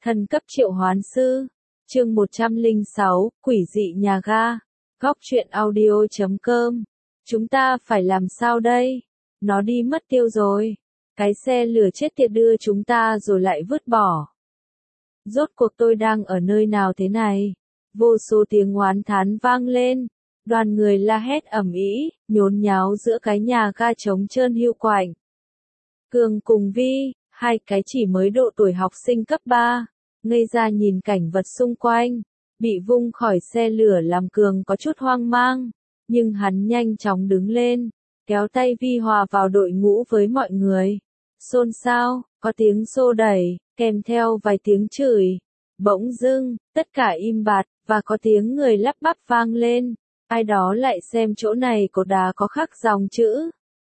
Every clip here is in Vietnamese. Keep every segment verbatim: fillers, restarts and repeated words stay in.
Thần cấp triệu hoán sư. Chương một trăm lẻ sáu, quỷ dị nhà ga. Góc truyện audio chấm com. Chúng ta phải làm sao đây? Nó đi mất tiêu rồi. Cái xe lửa chết tiệt đưa chúng ta rồi lại vứt bỏ. Rốt cuộc tôi đang ở nơi nào thế này? Vô số tiếng oán thán vang lên. Đoàn người la hét ầm ĩ, nhốn nháo giữa cái nhà ga trống trơn hiu quạnh. Cường cùng Vi, hai cái chỉ mới độ tuổi học sinh cấp ba, ngây ra nhìn cảnh vật xung quanh. Bị vung khỏi xe lửa làm Cường có chút hoang mang, nhưng hắn nhanh chóng đứng lên, kéo tay Vi hòa vào đội ngũ với mọi người. Xôn xao, có tiếng xô đẩy, kèm theo vài tiếng chửi. Bỗng dưng, tất cả im bặt, và có tiếng người lắp bắp vang lên. Ai đó lại xem chỗ này cột đá có khắc dòng chữ.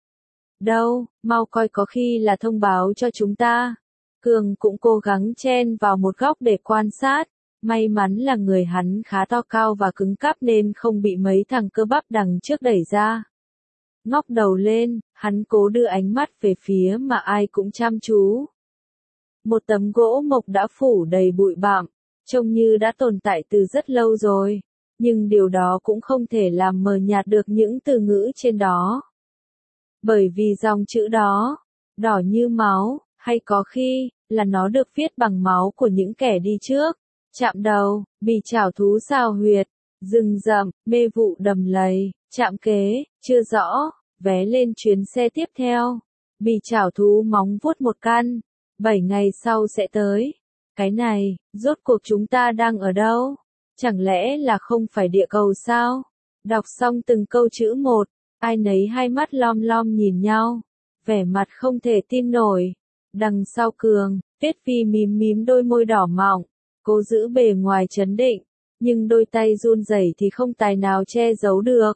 Đâu, mau coi có khi là thông báo cho chúng ta. Cường cũng cố gắng chen vào một góc để quan sát. May mắn là người hắn khá to cao và cứng cáp nên không bị mấy thằng cơ bắp đằng trước đẩy ra. Ngóc đầu lên, hắn cố đưa ánh mắt về phía mà ai cũng chăm chú. Một tấm gỗ mộc đã phủ đầy bụi bặm, trông như đã tồn tại từ rất lâu rồi. Nhưng điều đó cũng không thể làm mờ nhạt được những từ ngữ trên đó. Bởi vì dòng chữ đó, đỏ như máu, hay có khi, là nó được viết bằng máu của những kẻ đi trước. Chạm đầu, bị chảo thú xào huyệt, rừng rậm, mê vụ đầm lầy, chạm kế, chưa rõ, vé lên chuyến xe tiếp theo. Bị chảo thú móng vuốt một căn, bảy ngày sau sẽ tới. Cái này, rốt cuộc chúng ta đang ở đâu? Chẳng lẽ là không phải địa cầu sao? Đọc xong từng câu chữ một, ai nấy hai mắt lom lom nhìn nhau, vẻ mặt không thể tin nổi. Đằng sau Cường, Tuyết Phi mím mím đôi môi đỏ mọng, cố giữ bề ngoài trấn định, nhưng đôi tay run rẩy thì không tài nào che giấu được.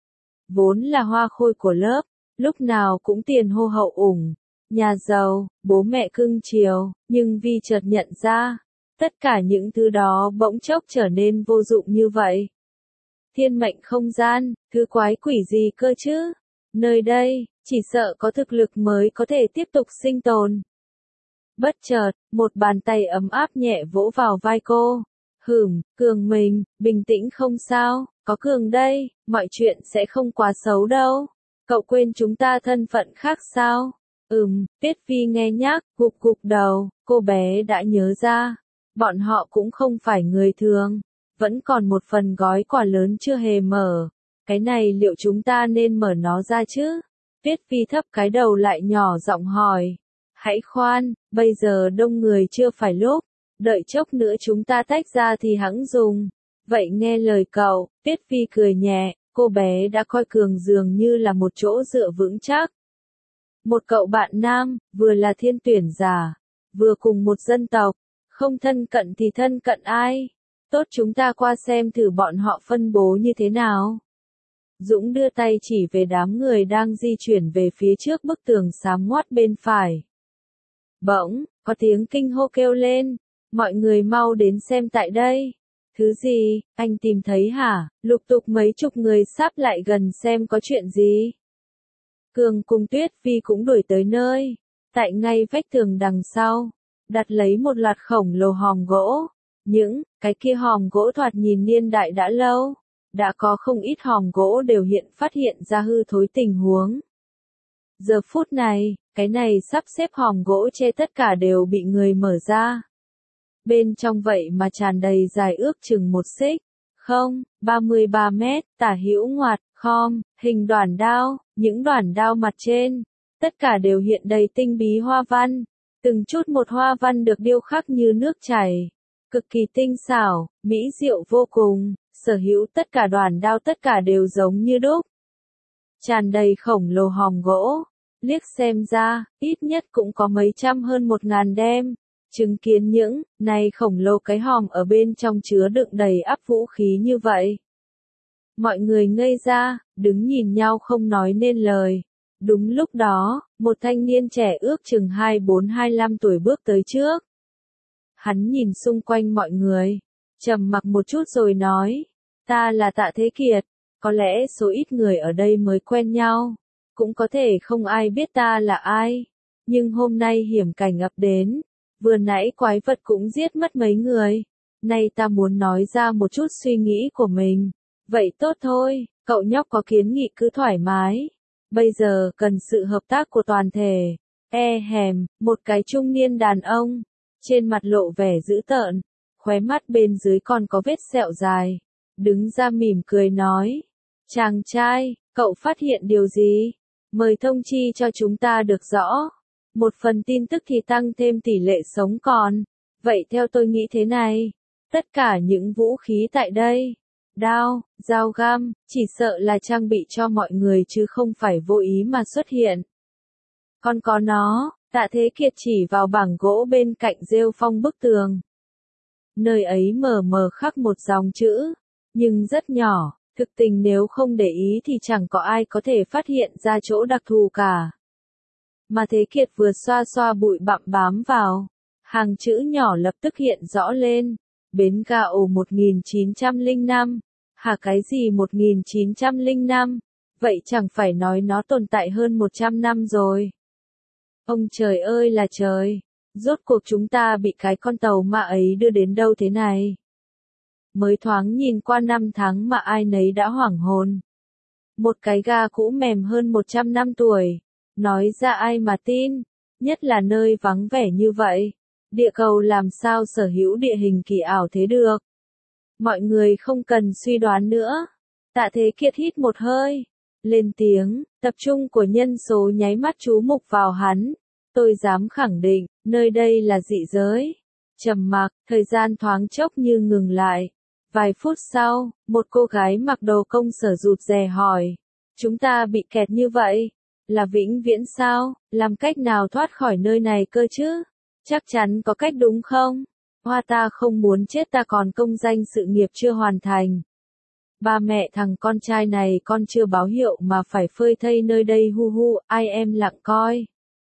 Vốn là hoa khôi của lớp, lúc nào cũng tiền hô hậu ủng, nhà giàu, bố mẹ cưng chiều, nhưng Vi chợt nhận ra, tất cả những thứ đó bỗng chốc trở nên vô dụng như vậy. Thiên mệnh không gian, thứ quái quỷ gì cơ chứ? Nơi đây, chỉ sợ có thực lực mới có thể tiếp tục sinh tồn. Bất chợt, một bàn tay ấm áp nhẹ vỗ vào vai cô. Hửm, Cường mình, bình tĩnh không sao, có Cường đây, mọi chuyện sẽ không quá xấu đâu. Cậu quên chúng ta thân phận khác sao? Ừm, Tuyết Phi nghe nhắc, gục gục đầu, cô bé đã nhớ ra. Bọn họ cũng không phải người thường, vẫn còn một phần gói quà lớn chưa hề mở. Cái này liệu chúng ta nên mở nó ra chứ? Tuyết Phi thấp cái đầu lại nhỏ giọng hỏi. Hãy khoan, bây giờ đông người chưa phải lúc, đợi chốc nữa chúng ta tách ra thì hẵng dùng. Vậy nghe lời cậu, Tuyết Phi cười nhẹ, cô bé đã coi Cường dường như là một chỗ dựa vững chắc. Một cậu bạn nam, vừa là thiên tuyển giả, vừa cùng một dân tộc, không thân cận thì thân cận ai? Tốt chúng ta qua xem thử bọn họ phân bố như thế nào. Dũng đưa tay chỉ về đám người đang di chuyển về phía trước bức tường xám ngoắt bên phải. Bỗng, có tiếng kinh hô kêu lên, mọi người mau đến xem tại đây. Thứ gì, anh tìm thấy hả? Lục tục mấy chục người sắp lại gần xem có chuyện gì. Cường cùng Tuyết Phi cũng đuổi tới nơi, tại ngay vách tường đằng sau, đặt lấy một loạt khổng lồ hòm gỗ. Những, cái kia hòm gỗ thoạt nhìn niên đại đã lâu, đã có không ít hòm gỗ đều hiện phát hiện ra hư thối tình huống. Giờ phút này, cái này sắp xếp hòm gỗ che tất cả đều bị người mở ra. Bên trong vậy mà tràn đầy dài ước chừng một xích, không, ba mươi ba mét, tả hữu ngoặt, khom, hình đoản đao, những đoản đao mặt trên, tất cả đều hiện đầy tinh bí hoa văn, từng chút một hoa văn được điêu khắc như nước chảy, cực kỳ tinh xảo, mỹ diệu vô cùng, sở hữu tất cả đoản đao tất cả đều giống như đúc. Tràn đầy khổng lồ hòm gỗ, liếc xem ra, ít nhất cũng có mấy trăm hơn một ngàn đem. Chứng kiến những, này khổng lồ cái hòm ở bên trong chứa đựng đầy ắp vũ khí như vậy. Mọi người ngây ra, đứng nhìn nhau không nói nên lời. Đúng lúc đó, một thanh niên trẻ ước chừng hai mươi bốn hai mươi lăm tuổi bước tới trước. Hắn nhìn xung quanh mọi người, trầm mặc một chút rồi nói, ta là Tạ Thế Kiệt, có lẽ số ít người ở đây mới quen nhau, cũng có thể không ai biết ta là ai, nhưng hôm nay hiểm cảnh ập đến, Vừa nãy quái vật cũng giết mất mấy người. Nay ta muốn nói ra một chút suy nghĩ của mình. Vậy tốt thôi, cậu nhóc có kiến nghị cứ thoải mái. Bây giờ cần sự hợp tác của toàn thể. E hèm, một cái trung niên đàn ông. Trên mặt lộ vẻ dữ tợn. Khóe mắt bên dưới còn có vết sẹo dài. Đứng ra mỉm cười nói. Chàng trai, cậu phát hiện điều gì? Mời thông chi cho chúng ta được rõ. Một phần tin tức thì tăng thêm tỷ lệ sống còn. Vậy theo tôi nghĩ thế này. Tất cả những vũ khí tại đây. Đao, dao găm, chỉ sợ là trang bị cho mọi người chứ không phải vô ý mà xuất hiện. Còn có nó, Tạ Thế Kiệt chỉ vào bảng gỗ bên cạnh rêu phong bức tường. Nơi ấy mờ mờ khắc một dòng chữ, nhưng rất nhỏ, thực tình nếu không để ý thì chẳng có ai có thể phát hiện ra chỗ đặc thù cả. Mà Thế Kiệt vừa xoa xoa bụi bặm bám vào, hàng chữ nhỏ lập tức hiện rõ lên, bến ga ồ một nghìn chín trăm lẻ năm, hả cái gì một nghìn chín trăm lẻ năm, vậy chẳng phải nói nó tồn tại hơn một trăm năm rồi. Ông trời ơi là trời, rốt cuộc chúng ta bị cái con tàu ma ấy đưa đến đâu thế này? Mới thoáng nhìn qua năm tháng mà ai nấy đã hoảng hồn. Một cái ga cũ mềm hơn một trăm năm tuổi, nói ra ai mà tin, nhất là nơi vắng vẻ như vậy. Địa cầu làm sao sở hữu địa hình kỳ ảo thế được? Mọi người không cần suy đoán nữa. Tạ Thế Kiệt hít một hơi, lên tiếng, tập trung của nhân số nháy mắt chú mục vào hắn. Tôi dám khẳng định, nơi đây là dị giới. Trầm mặc, thời gian thoáng chốc như ngừng lại. Vài phút sau, một cô gái mặc đồ công sở rụt rè hỏi. Chúng ta bị kẹt như vậy, là vĩnh viễn sao? Làm cách nào thoát khỏi nơi này cơ chứ? Chắc chắn có cách đúng không? Hoa ta không muốn chết, ta còn công danh sự nghiệp chưa hoàn thành. Ba mẹ thằng con trai này con chưa báo hiệu mà phải phơi thây nơi đây, hu hu, ai em lặng coi.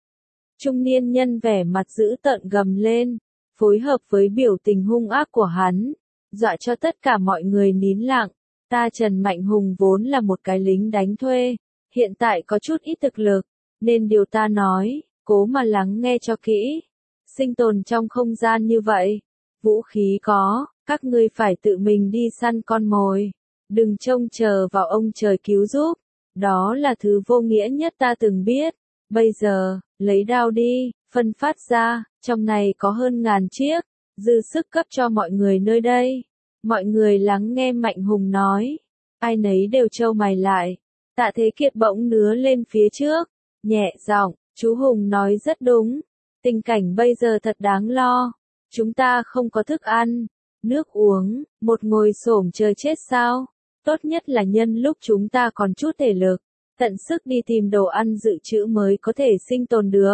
Trung niên nhân vẻ mặt dữ tợn gầm lên, phối hợp với biểu tình hung ác của hắn, dọa cho tất cả mọi người nín lặng. Ta Trần Mạnh Hùng vốn là một cái lính đánh thuê, hiện tại có chút ít thực lực, nên điều ta nói, cố mà lắng nghe cho kỹ. Sinh tồn trong không gian như vậy, vũ khí có, các ngươi phải tự mình đi săn con mồi, đừng trông chờ vào ông trời cứu giúp, đó là thứ vô nghĩa nhất ta từng biết. Bây giờ, lấy đao đi, phân phát ra, trong này có hơn ngàn chiếc, dư sức cấp cho mọi người nơi đây. Mọi người lắng nghe Mạnh Hùng nói, ai nấy đều trâu mày lại. Tạ Thế Kiệt bỗng nứa lên phía trước, nhẹ giọng, chú Hùng nói rất đúng, tình cảnh bây giờ thật đáng lo. Chúng ta không có thức ăn, nước uống, một ngồi xổm chờ chết sao? Tốt nhất là nhân lúc chúng ta còn chút thể lực, tận sức đi tìm đồ ăn dự trữ mới có thể sinh tồn được.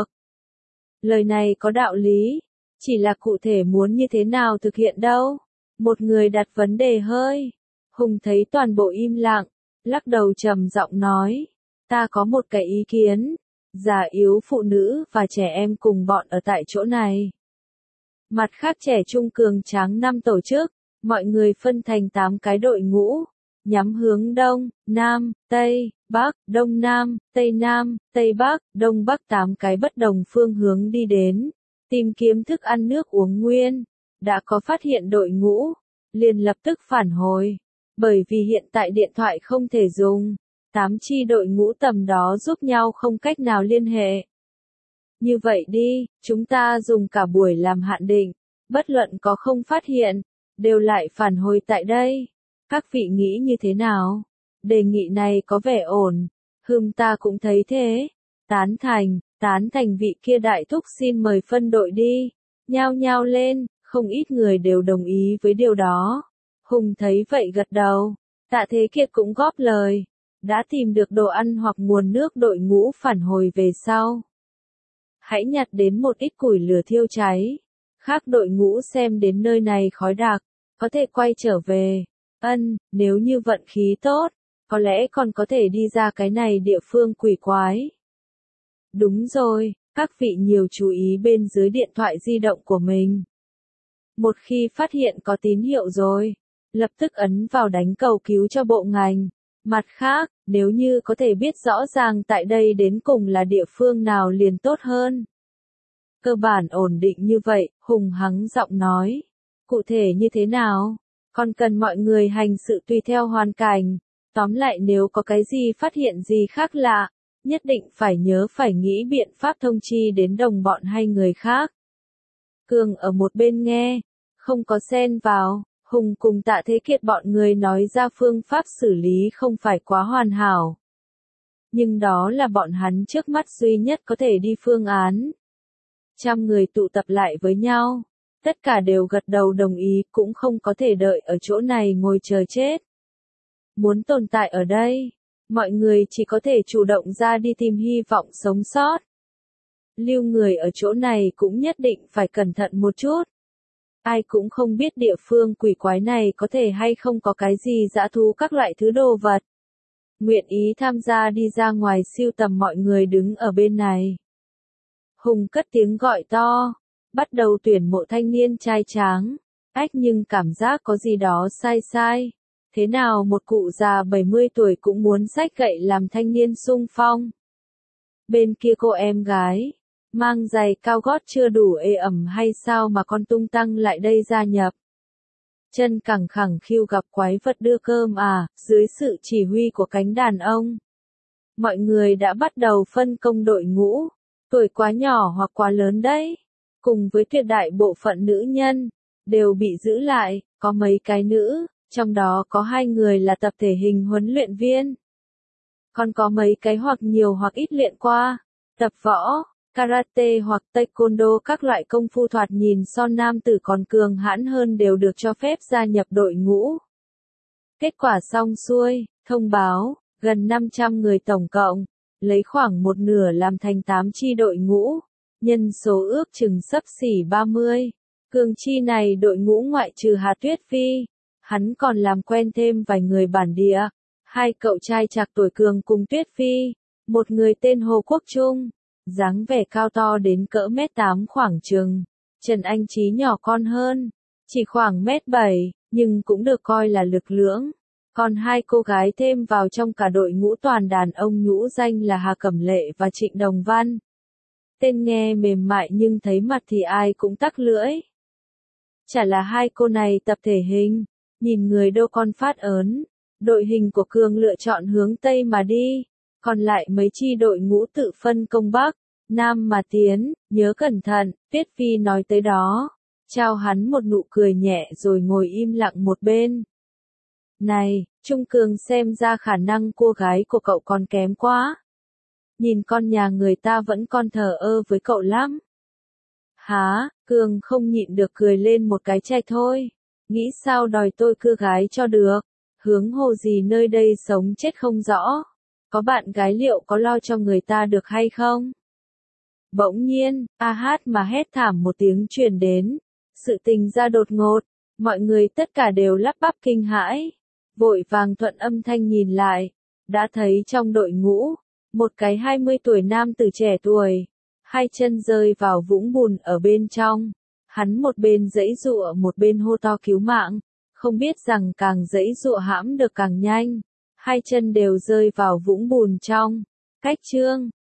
Lời này có đạo lý, chỉ là cụ thể muốn như thế nào thực hiện đâu. Một người đặt vấn đề hơi. Hùng thấy toàn bộ im lặng, lắc đầu trầm giọng nói, ta có một cái ý kiến, già yếu phụ nữ và trẻ em cùng bọn ở tại chỗ này. Mặt khác trẻ trung cường tráng năm tổ chức, mọi người phân thành tám cái đội ngũ, nhắm hướng đông, nam, tây, bắc, đông nam, tây nam, tây bắc, đông bắc, tám cái bất đồng phương hướng đi đến, tìm kiếm thức ăn nước uống nguyên. Đã có phát hiện đội ngũ, liền lập tức phản hồi, bởi vì hiện tại điện thoại không thể dùng, tám chi đội ngũ tầm đó giúp nhau không cách nào liên hệ. Như vậy đi, chúng ta dùng cả buổi làm hạn định, bất luận có không phát hiện, đều lại phản hồi tại đây. Các vị nghĩ như thế nào? Đề nghị này có vẻ ổn, hừm ta cũng thấy thế. Tán thành, tán thành vị kia đại thúc xin mời phân đội đi. Nhao nhao lên, không ít người đều đồng ý với điều đó. Hùng thấy vậy gật đầu, Tạ Thế Kiệt cũng góp lời. Đã tìm được đồ ăn hoặc nguồn nước, đội ngũ phản hồi về sau. Hãy nhặt đến một ít củi lửa thiêu cháy. Khác đội ngũ xem đến nơi này khói đặc, có thể quay trở về. Ân, nếu như vận khí tốt, có lẽ còn có thể đi ra cái này địa phương quỷ quái. Đúng rồi, các vị nhiều chú ý bên dưới điện thoại di động của mình. Một khi phát hiện có tín hiệu rồi, lập tức ấn vào đánh cầu cứu cho bộ ngành. Mặt khác, nếu như có thể biết rõ ràng tại đây đến cùng là địa phương nào liền tốt hơn. cơ bản ổn định như vậy, Hùng hắng giọng nói. Cụ thể như thế nào? Còn cần mọi người hành sự tùy theo hoàn cảnh. Tóm lại nếu có cái gì phát hiện gì khác lạ, nhất định phải nhớ phải nghĩ biện pháp thông chi đến đồng bọn hay người khác. Cường ở một bên nghe, không có xen vào, Hùng cùng Tạ Thế Kiệt bọn người nói ra phương pháp xử lý không phải quá hoàn hảo. Nhưng đó là bọn hắn trước mắt duy nhất có thể đi phương án. Trăm người tụ tập lại với nhau, tất cả đều gật đầu đồng ý, cũng không có thể đợi ở chỗ này ngồi chờ chết. Muốn tồn tại ở đây, mọi người chỉ có thể chủ động ra đi tìm hy vọng sống sót. Lưu người ở chỗ này cũng nhất định phải cẩn thận một chút. Ai cũng không biết địa phương quỷ quái này có thể hay không có cái gì dã thú các loại thứ đồ vật. Nguyện ý tham gia đi ra ngoài siêu tầm mọi người đứng ở bên này. Hùng cất tiếng gọi to, bắt đầu tuyển mộ thanh niên trai tráng. Ách nhưng cảm giác có gì đó sai sai. Thế nào một cụ già bảy mươi tuổi cũng muốn xách gậy làm thanh niên sung phong. Bên kia cô em gái, mang giày cao gót chưa đủ ê ẩm hay sao mà con tung tăng lại đây gia nhập. Chân cẳng khẳng khiu gặp quái vật đưa cơm à, dưới sự chỉ huy của cánh đàn ông. Mọi người đã bắt đầu phân công đội ngũ, tuổi quá nhỏ hoặc quá lớn đấy, cùng với tuyệt đại bộ phận nữ nhân, đều bị giữ lại, có mấy cái nữ, trong đó có hai người là tập thể hình huấn luyện viên. Còn có mấy cái hoặc nhiều hoặc ít luyện qua, tập võ, karate hoặc taekwondo các loại công phu thoạt nhìn so nam tử còn cường hãn hơn đều được cho phép gia nhập đội ngũ. Kết quả xong xuôi, thông báo, gần năm trăm người tổng cộng, lấy khoảng một nửa làm thành tám chi đội ngũ, nhân số ước chừng xấp xỉ ba mươi. Cường chi này đội ngũ ngoại trừ Hà Tuyết Phi, hắn còn làm quen thêm vài người bản địa, hai cậu trai trạc tuổi Cường cùng Tuyết Phi, một người tên Hồ Quốc Trung, dáng vẻ cao to đến cỡ mét tám khoảng chừng, Trần Anh Chí nhỏ con hơn, chỉ khoảng mét bảy, nhưng cũng được coi là lực lưỡng. Còn hai cô gái thêm vào trong cả đội ngũ toàn đàn ông nhũ danh là Hà Cẩm Lệ và Trịnh Đồng Văn. Tên nghe mềm mại nhưng thấy mặt thì ai cũng tắc lưỡi. Chả là hai cô này tập thể hình, nhìn người đâu con phát ớn. Đội hình của Cường lựa chọn hướng Tây mà đi, còn lại mấy chi đội ngũ tự phân công Bắc, Nam mà tiến, nhớ cẩn thận, Tuyết Phi nói tới đó, trao hắn một nụ cười nhẹ rồi ngồi im lặng một bên. Này, Trung Cường xem ra khả năng cô gái của cậu còn kém quá. Nhìn con nhà người ta vẫn còn thờ ơ với cậu lắm. Hả, Cường không nhịn được cười lên một cái chai thôi. Nghĩ sao đòi tôi cưa gái cho được. Hướng hồ gì nơi đây sống chết không rõ. Có bạn gái liệu có lo cho người ta được hay không? Bỗng nhiên, a hát mà hét thảm một tiếng truyền đến. Sự tình ra đột ngột. Mọi người tất cả đều lắp bắp kinh hãi. Vội vàng thuận âm thanh nhìn lại. Đã thấy trong đội ngũ, một cái hai mươi tuổi nam tử trẻ tuổi. Hai chân rơi vào vũng bùn ở bên trong. Hắn một bên giãy giụa một bên hô to cứu mạng. Không biết rằng càng giãy giụa hãm được càng nhanh. Hai chân đều rơi vào vũng bùn trong. Cách chương